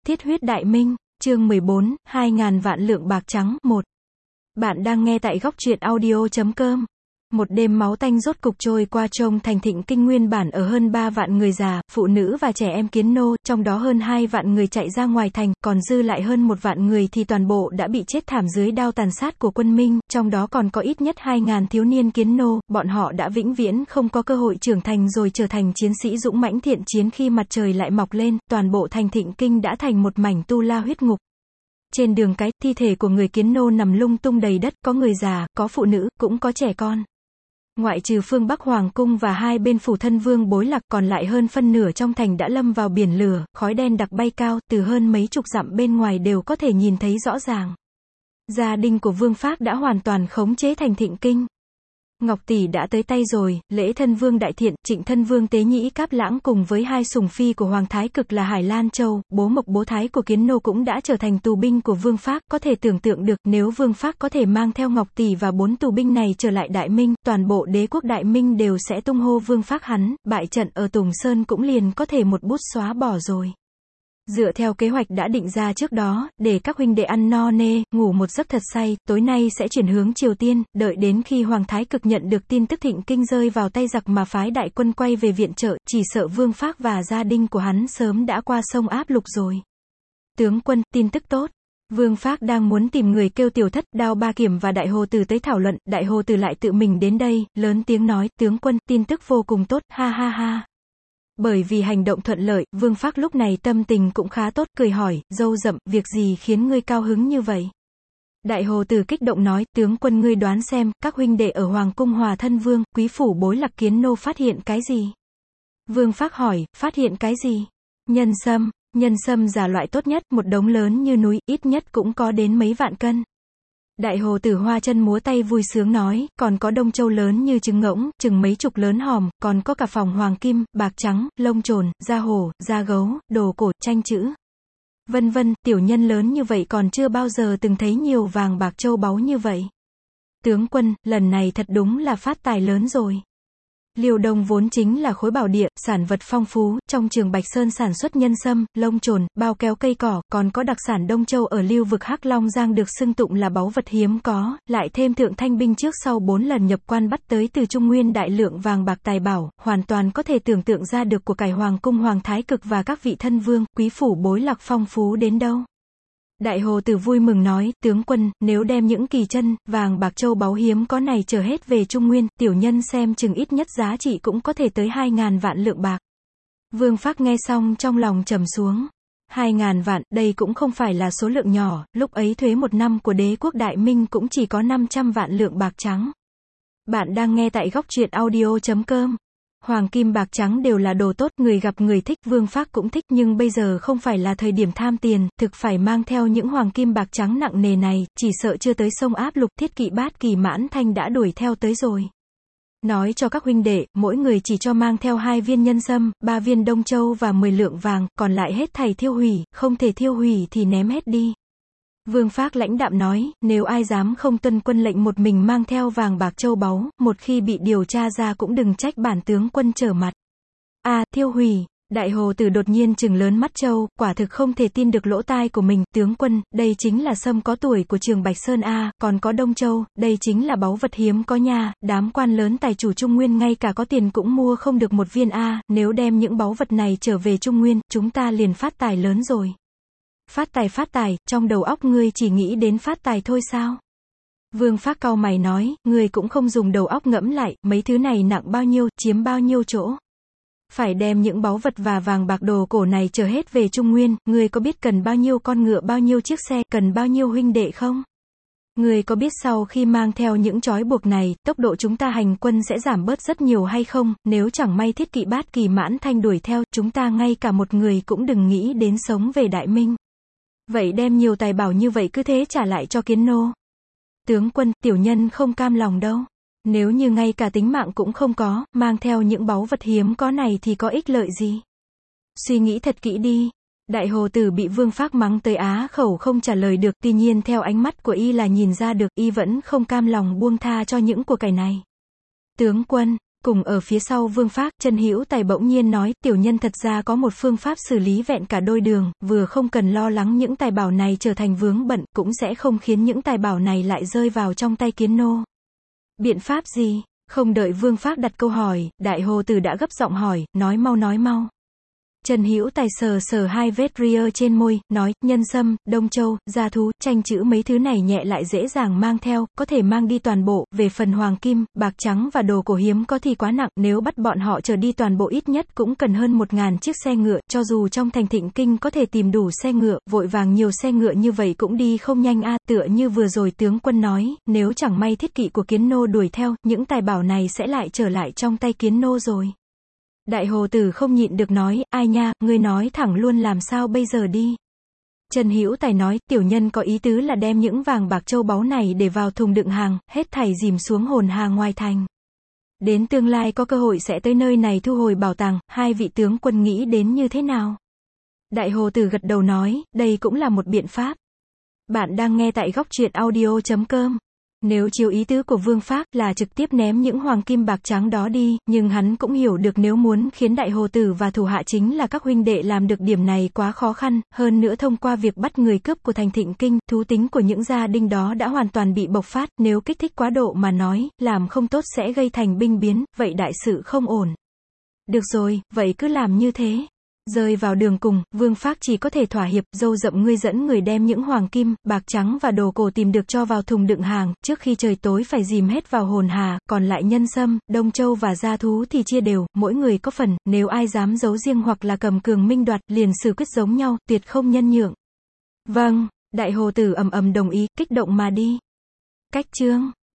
Thiết huyết đại minh, chương 14, 2.000 vạn lượng bạc trắng, 1. Bạn đang nghe tại góc truyện audio.com. Một đêm máu tanh rốt cục trôi qua trong thành Thịnh Kinh nguyên bản ở hơn 3 vạn người già, phụ nữ và trẻ em kiến nô, trong đó hơn 2 vạn người chạy ra ngoài thành, còn dư lại hơn 1 vạn người thì toàn bộ đã bị chết thảm dưới đao tàn sát của quân Minh, trong đó còn có ít nhất 2.000 thiếu niên kiến nô, bọn họ đã vĩnh viễn không có cơ hội trưởng thành rồi trở thành chiến sĩ dũng mãnh thiện chiến khi mặt trời lại mọc lên, toàn bộ thành Thịnh Kinh đã thành một mảnh tu la huyết ngục. Trên đường cái, thi thể của người kiến nô nằm lung tung đầy đất, có người già, có phụ nữ, cũng có trẻ con. Ngoại trừ phương Bắc Hoàng cung và hai bên phủ thân vương Bối Lạc, còn lại hơn phân nửa trong thành đã lâm vào biển lửa, khói đen đặc bay cao, từ hơn mấy chục dặm bên ngoài đều có thể nhìn thấy rõ ràng. Gia đình của Vương Phác đã hoàn toàn khống chế thành Thịnh Kinh. Ngọc tỷ đã tới tay rồi, Lễ thân vương đại thiện, Trịnh thân vương Tế Nhĩ Cáp Lãng cùng với hai sùng phi của Hoàng Thái Cực là Hải Lan Châu, Bố Mộc Bố Thái của Kiến Nô cũng đã trở thành tù binh của Vương Phác, có thể tưởng tượng được nếu Vương Phác có thể mang theo Ngọc tỷ và 4 tù binh này trở lại Đại Minh, toàn bộ đế quốc Đại Minh đều sẽ tung hô Vương Phác hắn, bại trận ở Tùng Sơn cũng liền có thể một bút xóa bỏ rồi. Dựa theo kế hoạch đã định ra trước đó, để các huynh đệ ăn no nê, ngủ một giấc thật say, tối nay sẽ chuyển hướng Triều Tiên, đợi đến khi Hoàng Thái Cực nhận được tin tức Thịnh Kinh rơi vào tay giặc mà phái đại quân quay về viện trợ, chỉ sợ Vương Phác và gia đình của hắn sớm đã qua sông áp lục rồi. Tướng quân, tin tức tốt. Vương Phác đang muốn tìm người kêu Tiểu Thất, Đao Ba Kiểm và Đại Hồ Từ tới thảo luận, Đại Hồ Từ lại tự mình đến đây, lớn tiếng nói, tướng quân, tin tức vô cùng tốt, ha ha ha. Bởi vì hành động thuận lợi, Vương Phác lúc này tâm tình cũng khá tốt, cười hỏi, dâu rậm, việc gì khiến ngươi cao hứng như vậy? Đại Hồ Từ kích động nói, tướng quân ngươi đoán xem, các huynh đệ ở Hoàng cung Hòa Thân Vương, quý phủ Bối Lạc Kiến Nô phát hiện cái gì? Vương Phác hỏi, phát hiện cái gì? Nhân sâm giả loại tốt nhất, một đống lớn như núi, ít nhất cũng có đến mấy vạn cân. Đại Hồ Tử hoa chân múa tay vui sướng nói, còn có đông châu lớn như trứng ngỗng, chừng mấy chục lớn hòm, còn có cả phòng hoàng kim, bạc trắng, lông trồn, da hổ, da gấu, đồ cổ, tranh chữ. Vân vân, tiểu nhân lớn như vậy còn chưa bao giờ từng thấy nhiều vàng bạc châu báu như vậy. Tướng quân, lần này thật đúng là phát tài lớn rồi. Liêu Đông vốn chính là khối bảo địa, sản vật phong phú, trong Trường Bạch Sơn sản xuất nhân sâm, lông trồn, bao kéo cây cỏ, còn có đặc sản Đông Châu ở lưu vực Hắc Long Giang được xưng tụng là báu vật hiếm có, lại thêm Thượng Thanh binh trước sau 4 lần nhập quan bắt tới từ Trung Nguyên đại lượng vàng bạc tài bảo, hoàn toàn có thể tưởng tượng ra được của cải Hoàng cung Hoàng Thái Cực và các vị thân vương, quý phủ Bối Lạc phong phú đến đâu. Đại Hồ Tử vui mừng nói, tướng quân, nếu đem những kỳ chân, vàng bạc châu báu hiếm có này trở hết về Trung Nguyên, tiểu nhân xem chừng ít nhất giá trị cũng có thể tới 2.000 vạn lượng bạc. Vương Phác nghe xong trong lòng trầm xuống. 2.000 vạn, đây cũng không phải là số lượng nhỏ, lúc ấy thuế một năm của đế quốc Đại Minh cũng chỉ có 500 vạn lượng bạc trắng. Bạn đang nghe tại góc truyện audio.com. Hoàng kim bạc trắng đều là đồ tốt, người gặp người thích, Vương Phác cũng thích, nhưng bây giờ không phải là thời điểm tham tiền, thực phải mang theo những hoàng kim bạc trắng nặng nề này, chỉ sợ chưa tới sông áp lục, Thiết Kỵ Bát Kỳ Mãn Thanh đã đuổi theo tới rồi. Nói cho các huynh đệ, mỗi người chỉ cho mang theo 2 viên nhân sâm, 3 viên Đông Châu và 10 lượng vàng, còn lại hết thảy thiêu hủy, không thể thiêu hủy thì ném hết đi. Vương Phác lãnh đạm nói, nếu ai dám không tuân quân lệnh một mình mang theo vàng bạc châu báu, một khi bị điều tra ra cũng đừng trách bản tướng quân trở mặt. Thiêu hủy. Đại Hồ Tử đột nhiên trừng lớn mắt châu, quả thực không thể tin được lỗ tai của mình, tướng quân, đây chính là sâm có tuổi của Trường Bạch Sơn còn có Đông Châu, đây chính là báu vật hiếm có nha, đám quan lớn tài chủ Trung Nguyên ngay cả có tiền cũng mua không được một viên nếu đem những báu vật này trở về Trung Nguyên, chúng ta liền phát tài lớn rồi. Phát tài, trong đầu óc ngươi chỉ nghĩ đến phát tài thôi sao? Vương Phác cau mày nói, ngươi cũng không dùng đầu óc ngẫm lại, mấy thứ này nặng bao nhiêu, chiếm bao nhiêu chỗ. Phải đem những báu vật và vàng bạc đồ cổ này trở hết về Trung Nguyên, ngươi có biết cần bao nhiêu con ngựa, bao nhiêu chiếc xe, cần bao nhiêu huynh đệ không? Ngươi có biết sau khi mang theo những trói buộc này, tốc độ chúng ta hành quân sẽ giảm bớt rất nhiều hay không? Nếu chẳng may Thiết Kỵ Bát Kỳ Mãn Thanh đuổi theo, chúng ta ngay cả một người cũng đừng nghĩ đến sống về Đại Minh. Vậy đem nhiều tài bảo như vậy cứ thế trả lại cho Kiến Nô. Tướng quân, tiểu nhân không cam lòng đâu. Nếu như ngay cả tính mạng cũng không có, mang theo những báu vật hiếm có này thì có ích lợi gì? Suy nghĩ thật kỹ đi. Đại Hồ Tử bị Vương Phác mắng tới á khẩu không trả lời được, tuy nhiên theo ánh mắt của y là nhìn ra được, y vẫn không cam lòng buông tha cho những của cải này. Tướng quân, Cùng ở phía sau Vương Phác, Trần Hữu Tài bỗng nhiên nói, tiểu nhân thật ra có một phương pháp xử lý vẹn cả đôi đường, vừa không cần lo lắng những tài bảo này trở thành vướng bận, cũng sẽ không khiến những tài bảo này lại rơi vào trong tay Kiến nô. Biện pháp gì? Không đợi Vương Phác đặt câu hỏi, Đại Hồ Tử đã gấp giọng hỏi, nói mau nói mau. Trần Hữu Tài sờ sờ hai vết ria trên môi, nói, nhân sâm, đông châu, gia thú, tranh chữ mấy thứ này nhẹ lại dễ dàng mang theo, có thể mang đi toàn bộ, về phần hoàng kim, bạc trắng và đồ cổ hiếm có thì quá nặng, nếu bắt bọn họ trở đi toàn bộ ít nhất cũng cần hơn 1000 chiếc xe ngựa, cho dù trong thành Thịnh Kinh có thể tìm đủ xe ngựa, vội vàng nhiều xe ngựa như vậy cũng đi không nhanh a, tựa như vừa rồi tướng quân nói, nếu chẳng may thiết kỵ của Kiến nô đuổi theo, những tài bảo này sẽ lại trở lại trong tay Kiến nô rồi. Đại Hồ Tử không nhịn được nói, ai nha, ngươi nói thẳng luôn làm sao bây giờ đi. Trần Hữu Tài nói, tiểu nhân có ý tứ là đem những vàng bạc châu báu này để vào thùng đựng hàng, hết thảy dìm xuống hồn hà ngoài thành. Đến tương lai có cơ hội sẽ tới nơi này thu hồi bảo tàng, hai vị tướng quân nghĩ đến như thế nào? Đại Hồ Tử gật đầu nói, đây cũng là một biện pháp. Bạn đang nghe tại góc truyện audio.com. Nếu chiếu ý tứ của Vương Phác là trực tiếp ném những hoàng kim bạc trắng đó đi, nhưng hắn cũng hiểu được nếu muốn khiến Đại Hồ Tử và thủ hạ chính là các huynh đệ làm được điểm này quá khó khăn, hơn nữa thông qua việc bắt người cướp của thành Thịnh Kinh, thú tính của những gia đình đó đã hoàn toàn bị bộc phát, nếu kích thích quá độ mà nói, làm không tốt sẽ gây thành binh biến, vậy đại sự không ổn. Được rồi, vậy cứ làm như thế. Rơi vào đường cùng, Vương Phác chỉ có thể thỏa hiệp, dâu rậm ngươi dẫn người đem những hoàng kim, bạc trắng và đồ cổ tìm được cho vào thùng đựng hàng, trước khi trời tối phải dìm hết vào hồn hà, còn lại nhân sâm, đông châu và gia thú thì chia đều, mỗi người có phần, nếu ai dám giấu riêng hoặc là cầm cường minh đoạt, liền xử quyết giống nhau, tuyệt không nhân nhượng. Vâng, Đại Hồ Tử ầm ầm đồng ý, kích động mà đi. Cách chương